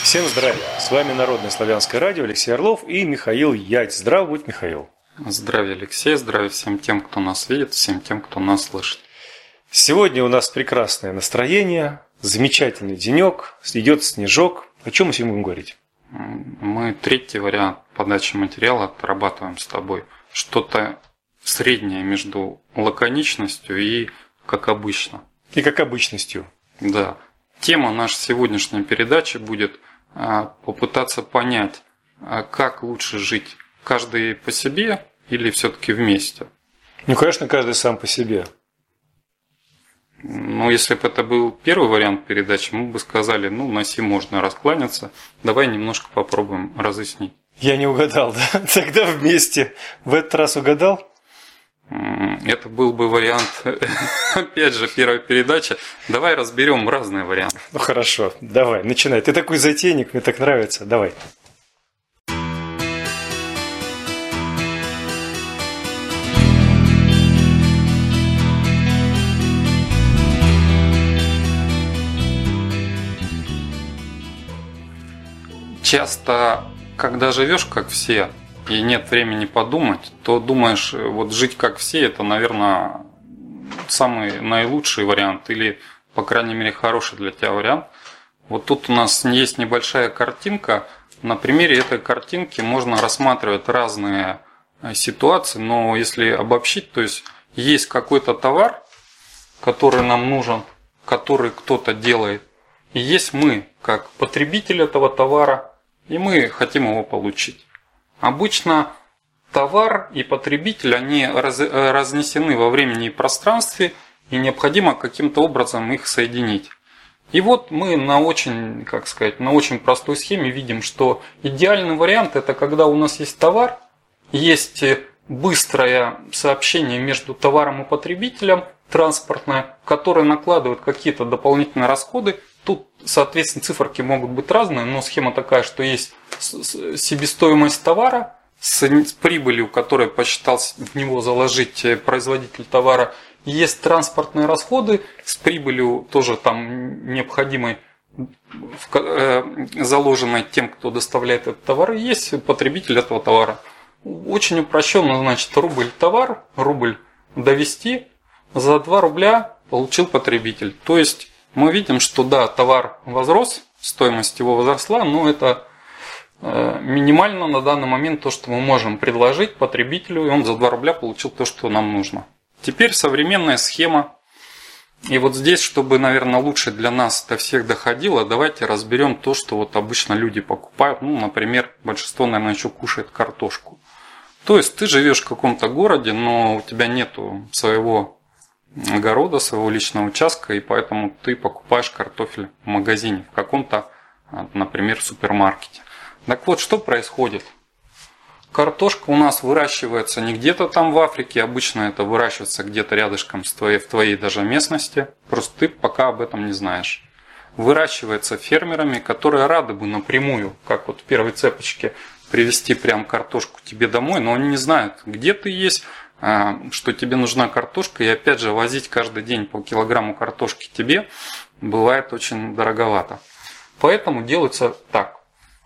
Всем здравия! С вами Народное славянское радио, Алексей Орлов и Михаил Ять. Здравствуй, будь, Михаил. Здравия, Алексей, здравия всем тем, кто нас видит, всем тем, кто нас слышит. Сегодня у нас прекрасное настроение, замечательный денек, идет снежок. О чем мы сегодня будем говорить? Мы третий вариант подачи материала отрабатываем с тобой. Что-то среднее между лаконичностью и как обычно. И как обычностью. Да. Тема нашей сегодняшней передачи будет попытаться понять, как лучше жить, каждый по себе или все-таки вместе. Ну, конечно, каждый сам по себе. Но если бы это был первый вариант передачи, мы бы сказали, на сим можно раскланяться. Давай немножко попробуем разъяснить. Я не угадал, да? Тогда вместе. В этот раз угадал? Это был бы вариант, опять же, первой передачи. Давай разберем разные варианты. Ну хорошо, давай, начинай. Ты такой затейник, мне так нравится. Давай. Часто, когда живешь как все, и нет времени подумать, то думаешь, вот жить как все, это, наверное, самый наилучший вариант, или, по крайней мере, хороший для тебя вариант. Вот тут у нас есть небольшая картинка. На примере этой картинки можно рассматривать разные ситуации, но если обобщить, то есть какой-то товар, который нам нужен, который кто-то делает, и есть мы, как потребитель этого товара, и мы хотим его получить. Обычно товар и потребитель, они разнесены во времени и пространстве, и необходимо каким-то образом их соединить. И вот мы на очень простой схеме видим, что идеальный вариант – это когда у нас есть товар, есть быстрое сообщение между товаром и потребителем, транспортное, которое накладывает какие-то дополнительные расходы. Тут, соответственно, циферки могут быть разные, но схема такая, что есть себестоимость товара с прибылью, которую посчитал в него заложить производитель товара. Есть транспортные расходы с прибылью тоже там необходимой, заложенной тем, кто доставляет этот товар. И есть потребитель этого товара. Очень упрощенно, значит, рубль товар, рубль довести, за 2 рубля получил потребитель. То есть мы видим, что да, товар возрос, стоимость его возросла, но это минимально на данный момент то, что мы можем предложить потребителю, и он за 2 рубля получил то, что нам нужно. Теперь современная схема. И вот здесь, чтобы, наверное, лучше для нас до всех доходило, давайте разберем то, что вот обычно люди покупают. Например, большинство, наверное, еще кушает картошку. То есть ты живешь в каком-то городе, но у тебя нету своего огорода, своего личного участка, и поэтому ты покупаешь картофель в магазине, в каком-то, например, супермаркете. Так вот, что происходит? Картошка у нас выращивается не где-то там в Африке, обычно это выращивается где-то рядышком в твоей даже местности, просто ты пока об этом не знаешь. Выращивается фермерами, которые рады бы напрямую, как вот в первой цепочке, привезти прям картошку тебе домой, но они не знают, где ты есть, что тебе нужна картошка, и опять же возить каждый день по килограмму картошки тебе бывает очень дороговато. Поэтому делается так.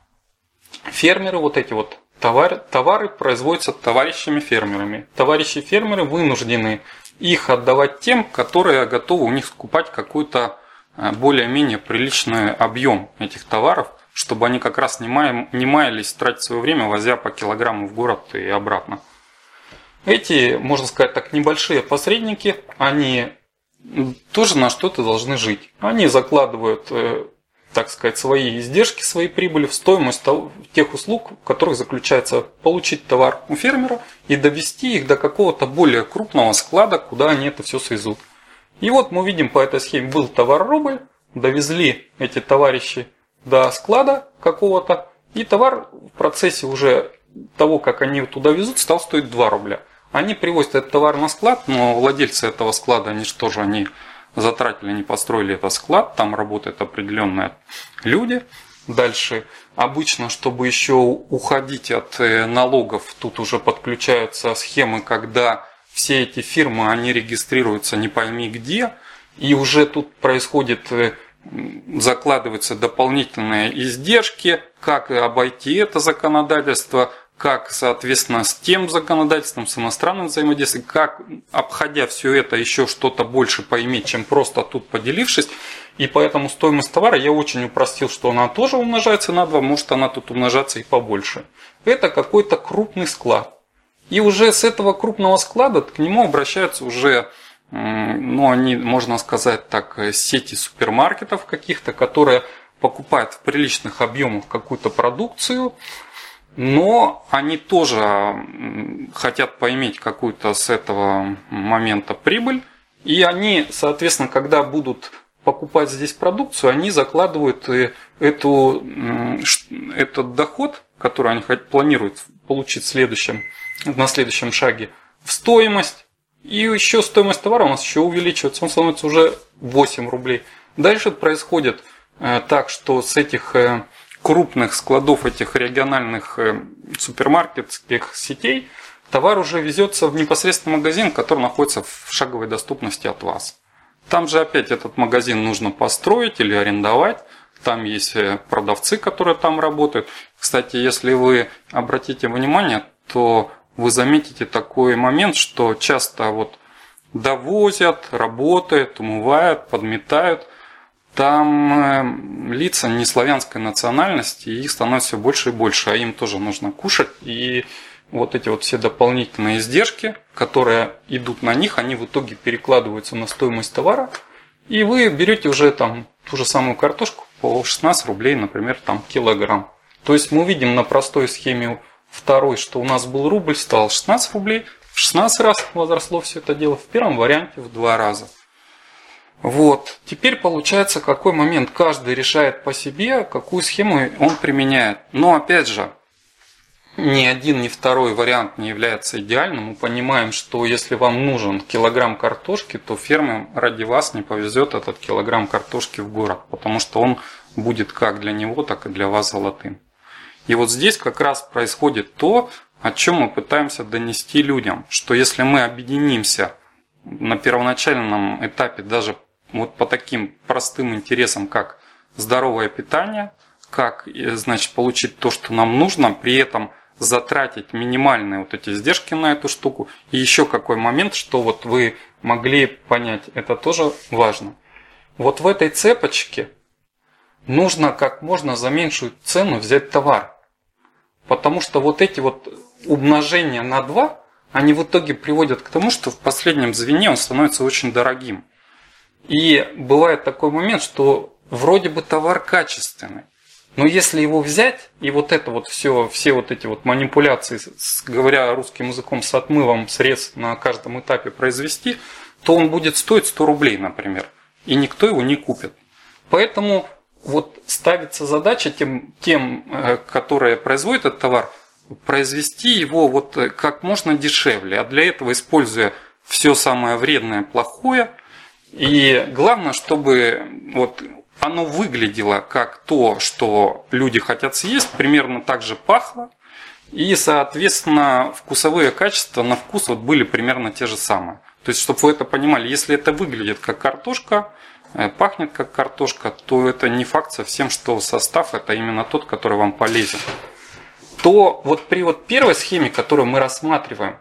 Фермеры, вот эти вот товары производятся товарищами-фермерами. Товарищи-фермеры вынуждены их отдавать тем, которые готовы у них скупать какой-то более-менее приличный объем этих товаров, чтобы они как раз не маялись тратить свое время, возя по килограмму в город и обратно. Эти, можно сказать так, небольшие посредники, они тоже на что-то должны жить. Они закладывают, так сказать, свои издержки, свои прибыли в стоимость тех услуг, в которых заключается получить товар у фермера и довести их до какого-то более крупного склада, куда они это все свезут. И вот мы видим по этой схеме, был товар рубль, довезли эти товарищи до склада какого-то, и товар в процессе уже того, как они туда везут, стал стоить 2 рубля. Они привозят этот товар на склад, но владельцы этого склада, они затратили, они построили этот склад, там работают определенные люди. Дальше, обычно, чтобы еще уходить от налогов, тут уже подключаются схемы, когда все эти фирмы, они регистрируются не пойми где, и уже тут происходит закладываются дополнительные издержки, как обойти это законодательство, как, соответственно, с тем законодательством, с иностранным взаимодействием, как, обходя все это, еще что-то больше поиметь, чем просто тут поделившись. И поэтому стоимость товара я очень упростил, что она тоже умножается на 2, может она тут умножаться и побольше. Это какой-то крупный склад. И уже с этого крупного склада к нему обращаются уже, ну, они, можно сказать так, сети супермаркетов каких-то, которые покупают в приличных объемах какую-то продукцию, но они тоже хотят поиметь какую-то с этого момента прибыль. И они, соответственно, когда будут покупать здесь продукцию, они закладывают этот доход, который они планируют получить на следующем шаге, в стоимость. И еще стоимость товара у нас еще увеличивается, он становится уже 8 рублей. Дальше происходит так, что с этих крупных складов, этих региональных супермаркетских сетей, товар уже везется в непосредственный магазин, который находится в шаговой доступности от вас. Там же опять этот магазин нужно построить или арендовать. Там есть продавцы, которые там работают. Кстати, если вы обратите внимание, то вы заметите такой момент, что часто вот довозят, работают, умывают, подметают. Там лица не славянской национальности, и их становится все больше и больше, а им тоже нужно кушать. И вот эти вот все дополнительные издержки, которые идут на них, они в итоге перекладываются на стоимость товара. И вы берете уже там ту же самую картошку по 16 рублей, например, там килограмм. То есть мы видим на простой схеме второй, что у нас был рубль, стал 16 рублей, в 16 раз возросло все это дело, в первом варианте в 2 раза. Вот. Теперь получается, какой момент каждый решает по себе, какую схему он применяет. Но опять же, ни один, ни второй вариант не является идеальным. Мы понимаем, что если вам нужен килограмм картошки, то ферме ради вас не повезет этот килограмм картошки в город, потому что он будет как для него, так и для вас золотым. И вот здесь как раз происходит то, о чем мы пытаемся донести людям, что если мы объединимся на первоначальном этапе даже вот по таким простым интересам, как здоровое питание, как, значит, получить то, что нам нужно, при этом затратить минимальные вот эти издержки на эту штуку. И еще какой момент, что вот вы могли понять, это тоже важно. Вот в этой цепочке нужно как можно за меньшую цену взять товар. Потому что вот эти вот умножения на 2, они в итоге приводят к тому, что в последнем звене он становится очень дорогим. И бывает такой момент, что вроде бы товар качественный, но если его взять и вот это вот все вот эти вот манипуляции, говоря русским языком, с отмывом средств на каждом этапе произвести, то он будет стоить 100 рублей, например, и никто его не купит. Поэтому вот ставится задача тем, которые производят этот товар, произвести его вот как можно дешевле, а для этого используя все самое вредное, плохое. И главное, чтобы вот оно выглядело как то, что люди хотят съесть, примерно так же пахло. И, соответственно, вкусовые качества на вкус вот были примерно те же самые. То есть, чтобы вы это понимали, если это выглядит как картошка, пахнет как картошка, то это не факт совсем, что состав это именно тот, который вам полезен. То вот при вот первой схеме, которую мы рассматриваем,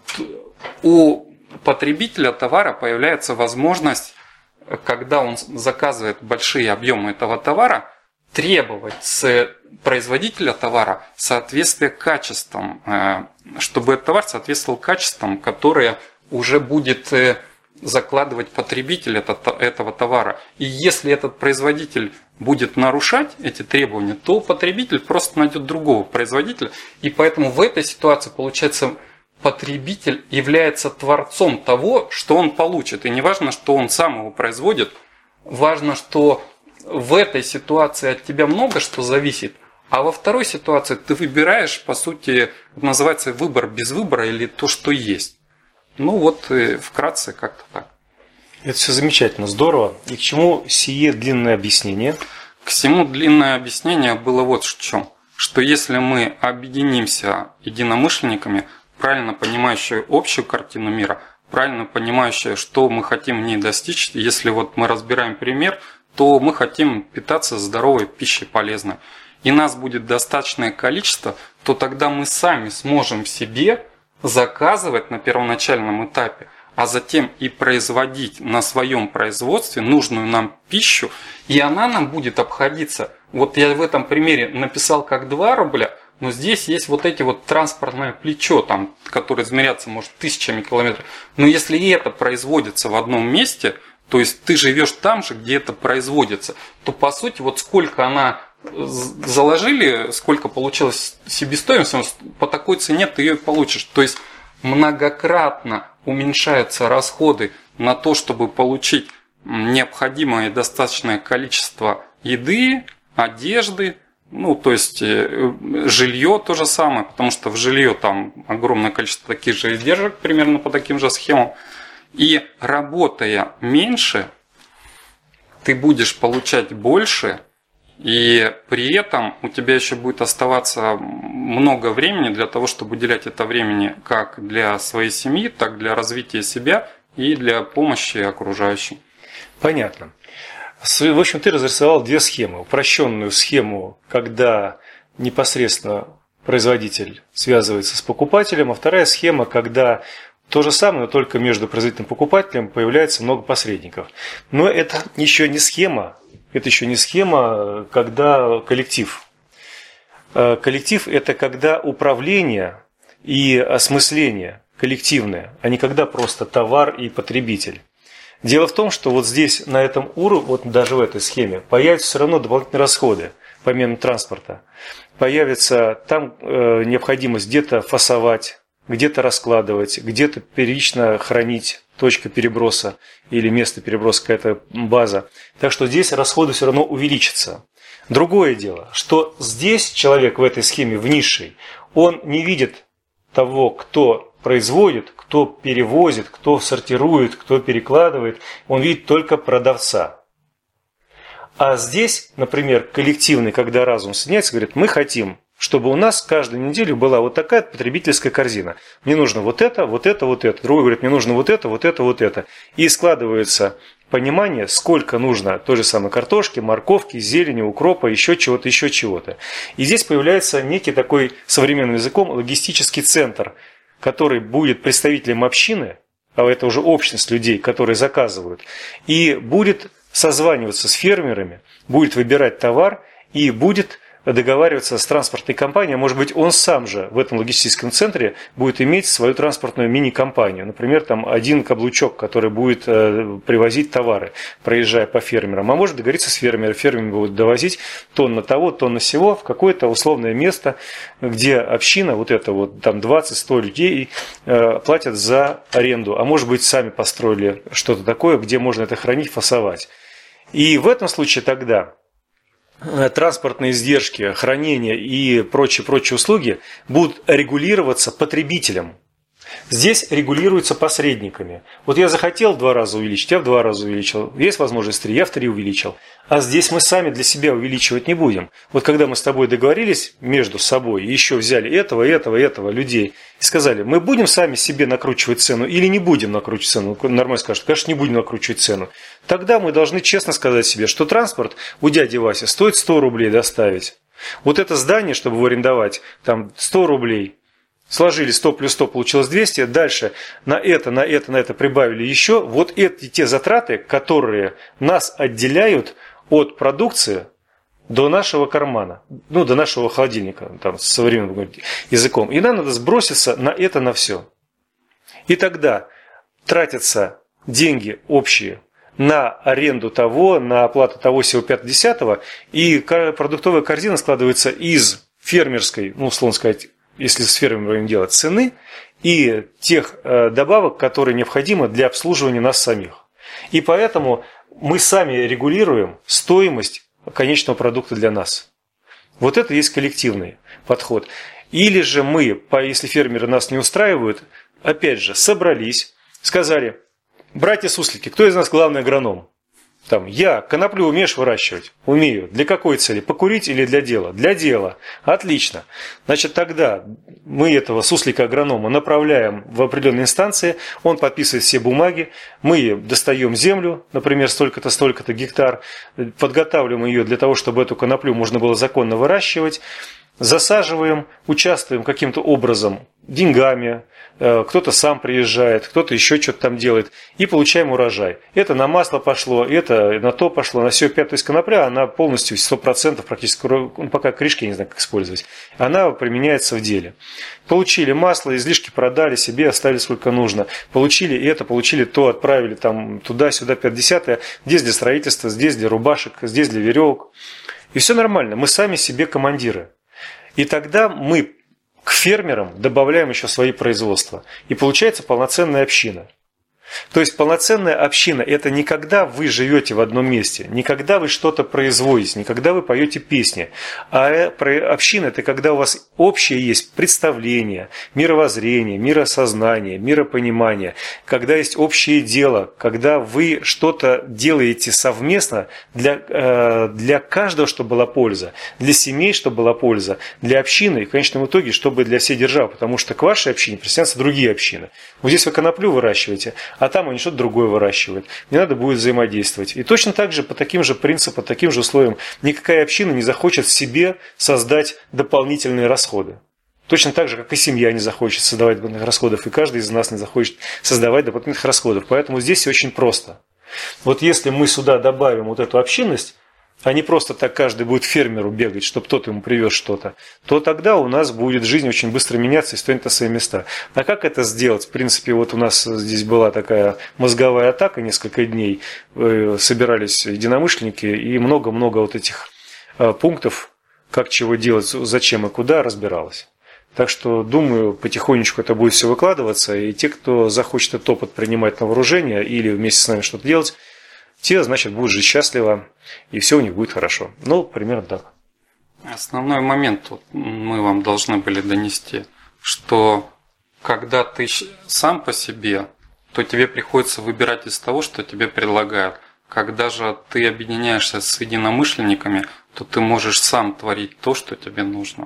у потребителя товара появляется возможность, когда он заказывает большие объемы этого товара, требовать с производителя товара соответствие качествам, чтобы этот товар соответствовал качествам, которые уже будет закладывать потребитель этого товара. И если этот производитель будет нарушать эти требования, то потребитель просто найдет другого производителя. И поэтому в этой ситуации получается, потребитель является творцом того, что он получит. И не важно, что он сам его производит, важно, что в этой ситуации от тебя много что зависит, а во второй ситуации ты выбираешь, по сути, называется выбор без выбора или то, что есть. Ну вот вкратце как-то так. Это все замечательно, здорово. И к чему сие длинное объяснение? К всему длинное объяснение было вот в чем. Что если мы объединимся единомышленниками, правильно понимающие общую картину мира, правильно понимающие, что мы хотим в ней достичь, если вот мы разбираем пример, что мы хотим питаться здоровой пищей, полезной, и нас будет достаточное количество, то тогда мы сами сможем себе заказывать на первоначальном этапе, а затем и производить на своем производстве нужную нам пищу, и она нам будет обходиться. Вот я в этом примере написал как 2 рубля, но здесь есть вот эти вот транспортное плечо, там, которое измеряться может тысячами километров. Но если это производится в одном месте, то есть ты живешь там же, где это производится, то по сути вот сколько она заложили, сколько получилось себестоимость, по такой цене ты ее получишь. То есть многократно уменьшаются расходы на то, чтобы получить необходимое и достаточное количество еды, одежды, ну, то есть жилье то же самое, потому что в жилье там огромное количество таких же издержек, примерно по таким же схемам. И работая меньше, ты будешь получать больше, и при этом у тебя еще будет оставаться много времени для того, чтобы уделять это времени как для своей семьи, так для развития себя и для помощи окружающим. Понятно. В общем, ты разрисовал 2 схемы. Упрощенную схему, когда непосредственно производитель связывается с покупателем, а вторая схема, когда то же самое, но только между производителем и покупателем появляется много посредников. Но это еще не схема. Это еще не схема, когда коллектив. Коллектив – это когда управление и осмысление коллективное, а не когда просто товар и потребитель. Дело в том, что вот здесь, на этом уровне, вот даже в этой схеме, появятся все равно дополнительные расходы, помимо транспорта. Появится там необходимость где-то фасовать, где-то раскладывать, где-то первично хранить, точка переброса или место переброса, какая-то база. Так что здесь расходы все равно увеличатся. Другое дело, что здесь человек в этой схеме, в низшей, он не видит того, кто производит, кто перевозит, кто сортирует, кто перекладывает. Он видит только продавца. А здесь, например, коллективный, когда разум соединяется, говорит, мы хотим, чтобы у нас каждую неделю была вот такая потребительская корзина. Мне нужно вот это, вот это, вот это. Другой говорит, мне нужно вот это, вот это, вот это. И складывается понимание, сколько нужно той же самой картошки, морковки, зелени, укропа, еще чего-то, еще чего-то. И здесь появляется некий такой современным языком логистический центр, который будет представителем общины, а это уже общность людей, которые заказывают, и будет созваниваться с фермерами, будет выбирать товар и будет договариваться с транспортной компанией, а может быть он сам же в этом логистическом центре будет иметь свою транспортную мини-компанию. Например, там один каблучок, который будет привозить товары, проезжая по фермерам. А может договориться с фермером, фермеры будут довозить тонна того, тонна сего в какое-то условное место, где община, вот это вот там 20-100 людей платят за аренду. А может быть сами построили что-то такое, где можно это хранить, фасовать. И в этом случае тогда транспортные издержки, хранение и прочие услуги будут регулироваться потребителем. Здесь регулируются посредниками. Вот я захотел 2 раза увеличить, я в 2 раза увеличил. Есть возможность 3, я в 3 увеличил. А здесь мы сами для себя увеличивать не будем. Вот когда мы с тобой договорились между собой, и еще взяли этого людей, и сказали, мы будем сами себе накручивать цену или не будем накручивать цену. Нормально скажут, конечно, не будем накручивать цену. Тогда мы должны честно сказать себе, что транспорт у дяди Васи стоит 100 рублей доставить. Вот это здание, чтобы его арендовать, там 100 рублей. Сложили 100 плюс 100, получилось 200. Дальше на это прибавили еще. Вот эти те затраты, которые нас отделяют от продукции до нашего кармана, ну, до нашего холодильника, там, с современным языком. И нам надо сброситься на все. И тогда тратятся деньги общие на аренду того, на оплату того, всего 5-10, и продуктовая корзина складывается из фермерской, ну, условно сказать, если с фермером делать, цены и тех добавок, которые необходимы для обслуживания нас самих. И поэтому мы сами регулируем стоимость конечного продукта для нас. Вот это и есть коллективный подход. Или же мы, если фермеры нас не устраивают, опять же, собрались, сказали, братья суслики, кто из нас главный агроном? Там, я коноплю умеешь выращивать? Умею. Для какой цели? Покурить или для дела? Для дела. Отлично. Значит, тогда мы этого суслика-агронома направляем в определенные инстанции, он подписывает все бумаги, мы достаем землю, например, столько-то, столько-то гектар, подготавливаем ее для того, чтобы эту коноплю можно было законно выращивать, засаживаем, участвуем каким-то образом, деньгами, кто-то сам приезжает, кто-то еще что-то там делает, и получаем урожай. Это на масло пошло, это на то пошло, на все пятое. То есть конопля, она полностью 100% практически, пока корешки, я не знаю, как использовать, она применяется в деле. Получили масло, излишки продали себе, оставили сколько нужно. Получили это, получили то, отправили там туда-сюда, 50-е. Здесь для строительства, здесь для рубашек, здесь для веревок. И все нормально, мы сами себе командиры. И тогда мы к фермерам добавляем еще свои производства. И получается полноценная община. То есть полноценная община – это не когда вы живете в одном месте, не когда вы что-то производите, не когда вы поете песни. А община – это когда у вас общее есть представление, мировоззрение, миросознание, миропонимание, когда есть общее дело, когда вы что-то делаете совместно для каждого, чтобы была польза, для семей, чтобы была польза, для общины и в конечном итоге, чтобы для всей державы, потому что к вашей общине присоединяются другие общины. Вот здесь вы коноплю выращиваете, а там они что-то другое выращивают. Не надо будет взаимодействовать. И точно так же, по таким же принципам, таким же условиям, никакая община не захочет в себе создать дополнительные расходы. Точно так же, как и семья не захочет создавать дополнительных расходов, и каждый из нас не захочет создавать дополнительных расходов. Поэтому здесь все очень просто. Вот если мы сюда добавим вот эту общинность, а не просто так каждый будет к фермеру бегать, чтобы тот ему привез что-то, то тогда у нас будет жизнь очень быстро меняться и станет на свои места. А как это сделать? В принципе, вот у нас здесь была такая мозговая атака несколько дней, собирались единомышленники, и много-много вот этих пунктов, как чего делать, зачем и куда, разбиралось. Так что, думаю, потихонечку это будет все выкладываться, и те, кто захочет этот опыт принимать на вооружение или вместе с нами что-то делать, те, значит, будут жить счастливо, и все у них будет хорошо. Ну, примерно так. Основной момент вот мы вам должны были донести, что когда ты сам по себе, то тебе приходится выбирать из того, что тебе предлагают. Когда же ты объединяешься с единомышленниками, то ты можешь сам творить то, что тебе нужно.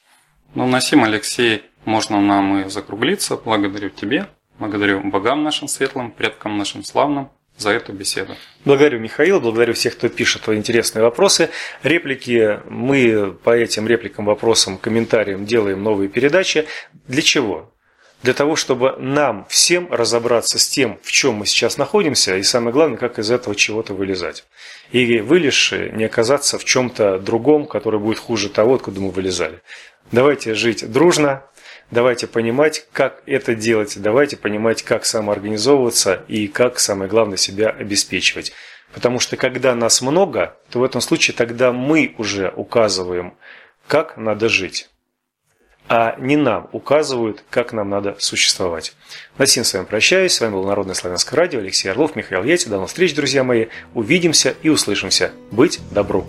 Ну, на сим, Алексей, можно нам и закруглиться. Благодарю тебе, благодарю богам нашим светлым, предкам нашим славным за эту беседу. Благодарю, Михаил, благодарю всех, кто пишет твои интересные вопросы. Реплики, мы по этим репликам, вопросам, комментариям делаем новые передачи. Для чего? Для того, чтобы нам всем разобраться с тем, в чем мы сейчас находимся, и самое главное, как из этого чего-то вылезать. И вылезши, не оказаться в чем-то другом, который будет хуже того, откуда мы вылезали. Давайте жить дружно. Давайте понимать, как это делать, давайте понимать, как самоорганизовываться и как, самое главное, себя обеспечивать. Потому что когда нас много, то в этом случае тогда мы уже указываем, как надо жить, а не нам указывают, как нам надо существовать. На сим с вами прощаюсь. С вами был Народное славянское радио, Алексей Орлов, Михаил Яйцев. До новых встреч, друзья мои. Увидимся и услышимся. Быть добру!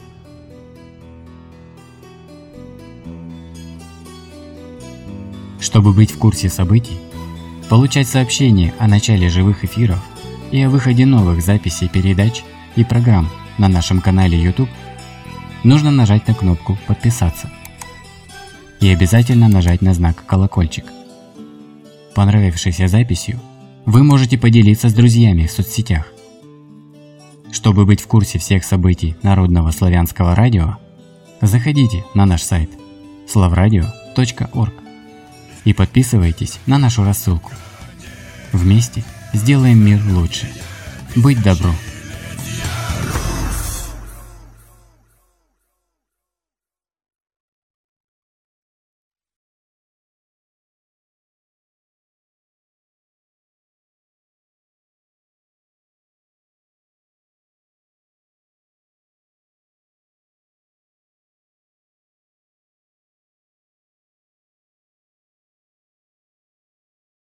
Чтобы быть в курсе событий, получать сообщения о начале живых эфиров и о выходе новых записей передач и программ на нашем канале YouTube, нужно нажать на кнопку «Подписаться» и обязательно нажать на знак «Колокольчик». Понравившейся записью вы можете поделиться с друзьями в соцсетях. Чтобы быть в курсе всех событий Народного славянского радио, заходите на наш сайт slavradio.org и подписывайтесь на нашу рассылку. Вместе сделаем мир лучше. Быть добру!